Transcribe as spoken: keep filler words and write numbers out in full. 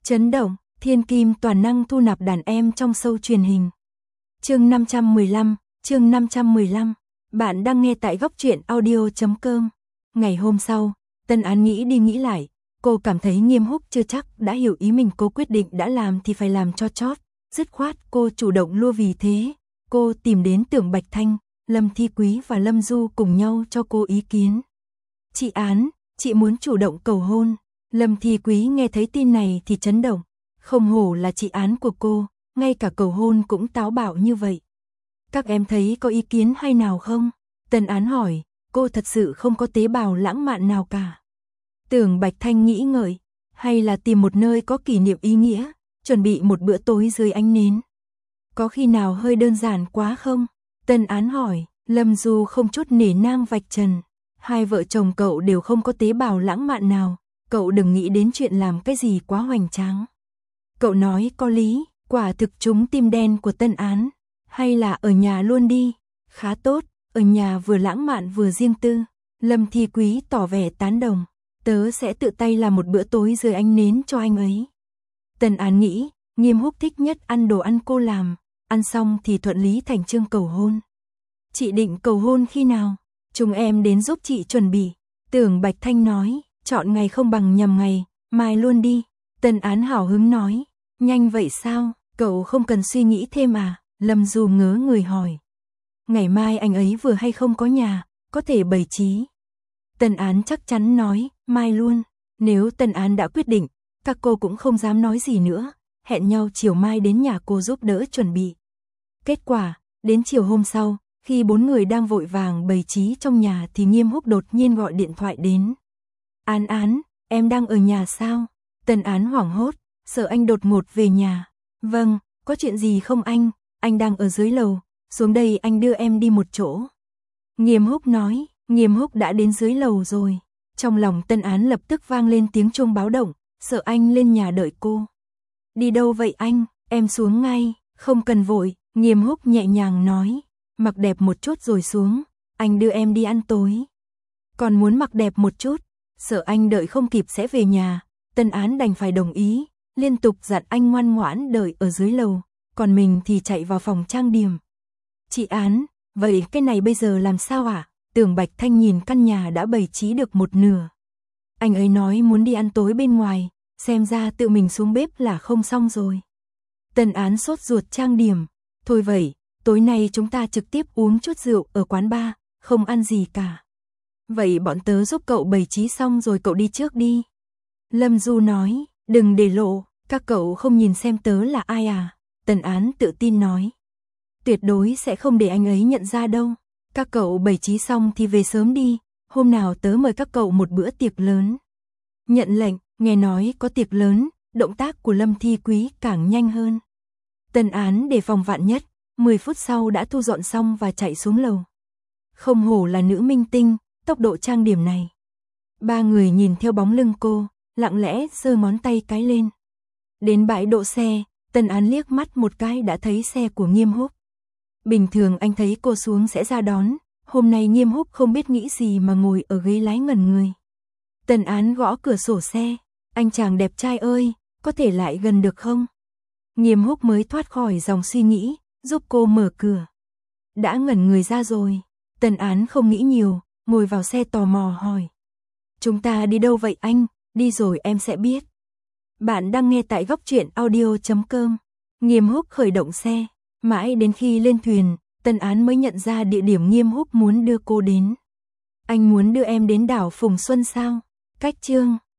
Chấn động, thiên kim toàn năng thu nạp đàn em trong show truyền hình. Chương năm trăm mười lăm, chương năm trăm mười lăm. Bạn đang nghe tại góc truyện audio chấm com. Ngày hôm sau, Tân Án nghĩ đi nghĩ lại, cô cảm thấy Nghiêm Húc chưa chắc đã hiểu ý mình, cô quyết định đã làm thì phải làm cho chót, dứt khoát cô chủ động lua. Vì thế, cô tìm đến Tưởng Bạch Thanh, Lâm Thi Quý và Lâm Du cùng nhau cho cô ý kiến. Chị Án, chị muốn chủ động cầu hôn. Lâm Thi Quý nghe thấy tin này thì chấn động, không hổ là chị Án của cô, ngay cả cầu hôn cũng táo bạo như vậy. Các em thấy có ý kiến hay nào không? Tân Án hỏi, cô thật sự không có tế bào lãng mạn nào cả. Tưởng Bạch Thanh nghĩ ngợi, hay là tìm một nơi có kỷ niệm ý nghĩa, chuẩn bị một bữa tối dưới ánh nến. Có khi nào hơi đơn giản quá không? Tân Án hỏi. Lâm Du không chút nể nang vạch trần, hai vợ chồng cậu đều không có tế bào lãng mạn nào, cậu đừng nghĩ đến chuyện làm cái gì quá hoành tráng. Cậu nói có lý, quả thực trúng tim đen của Tân Án. Hay là ở nhà luôn đi, khá tốt, ở nhà vừa lãng mạn vừa riêng tư. Lâm Thi Quý tỏ vẻ tán đồng, tớ sẽ tự tay làm một bữa tối dưới ánh nến cho anh ấy. Tân Án nghĩ, Nghiêm Húc thích nhất ăn đồ ăn cô làm, ăn xong thì thuận lý thành chương cầu hôn. Chị định cầu hôn khi nào? Chúng em đến giúp chị chuẩn bị. Tưởng Bạch Thanh nói, chọn ngày không bằng nhằm ngày, mai luôn đi. Tân Án hào hứng nói, nhanh vậy sao, cậu không cần suy nghĩ thêm à? Lâm Du ngớ người hỏi. Ngày mai anh ấy vừa hay không có nhà, có thể bày trí. Tân Án chắc chắn nói, mai luôn. Nếu Tân Án đã quyết định, các cô cũng không dám nói gì nữa, hẹn nhau chiều mai đến nhà cô giúp đỡ chuẩn bị. Kết quả, đến chiều hôm sau, khi bốn người đang vội vàng bày trí trong nhà thì Nghiêm Húc đột nhiên gọi điện thoại đến. Án Án, em đang ở nhà sao? Tân Án hoảng hốt, sợ anh đột ngột về nhà. Vâng, có chuyện gì không anh? Anh đang ở dưới lầu, xuống đây anh đưa em đi một chỗ. Nghiêm Húc nói. Nghiêm Húc đã đến dưới lầu rồi. Trong lòng Tân Án lập tức vang lên tiếng chuông báo động, sợ anh lên nhà đợi cô. Đi đâu vậy anh? Em xuống ngay, không cần vội. Nghiêm Húc nhẹ nhàng nói. Mặc đẹp một chút rồi xuống, anh đưa em đi ăn tối. Còn muốn mặc đẹp một chút, sợ anh đợi không kịp sẽ về nhà. Tân Án đành phải đồng ý, liên tục dặn anh ngoan ngoãn đợi ở dưới lầu, còn mình thì chạy vào phòng trang điểm. Chị Án, vậy cái này bây giờ làm sao ạ? À? Tưởng Bạch Thanh nhìn căn nhà đã bày trí được một nửa. Anh ấy nói muốn đi ăn tối bên ngoài, xem ra tự mình xuống bếp là không xong rồi. Tân Án sốt ruột trang điểm, thôi vậy, tối nay chúng ta trực tiếp uống chút rượu ở quán bar, không ăn gì cả. Vậy bọn tớ giúp cậu bày trí xong rồi cậu đi trước đi. Lâm Du nói, đừng để lộ, các cậu không nhìn xem tớ là ai à? Tân Án tự tin nói. Tuyệt đối sẽ không để anh ấy nhận ra đâu. Các cậu bày trí xong thì về sớm đi, hôm nào tớ mời các cậu một bữa tiệc lớn. Nhận lệnh, nghe nói có tiệc lớn, động tác của Lâm Thi Quý càng nhanh hơn. Tân Án đề phòng vạn nhất, mười phút sau đã thu dọn xong và chạy xuống lầu. Không hổ là nữ minh tinh, tốc độ trang điểm này. Ba người nhìn theo bóng lưng cô, lặng lẽ giơ ngón tay cái lên. Đến bãi đỗ xe, Tân Án liếc mắt một cái đã thấy xe của Nghiêm Húc. Bình thường anh thấy cô xuống sẽ ra đón, hôm nay Nghiêm Húc không biết nghĩ gì mà ngồi ở ghế lái ngẩn người. Tân Án gõ cửa sổ xe, anh chàng đẹp trai ơi, có thể lại gần được không? Nghiêm Húc mới thoát khỏi dòng suy nghĩ, giúp cô mở cửa. Đã ngẩn người ra rồi, Tân Án không nghĩ nhiều, ngồi vào xe tò mò hỏi. Chúng ta đi đâu vậy anh? Đi rồi em sẽ biết. Bạn đang nghe tại góc truyện audio chấm com. Nghiêm Húc khởi động xe, mãi đến khi lên thuyền, Tân Án mới nhận ra địa điểm Nghiêm Húc muốn đưa cô đến. Anh muốn đưa em đến đảo Phùng Xuân sao? Cách chương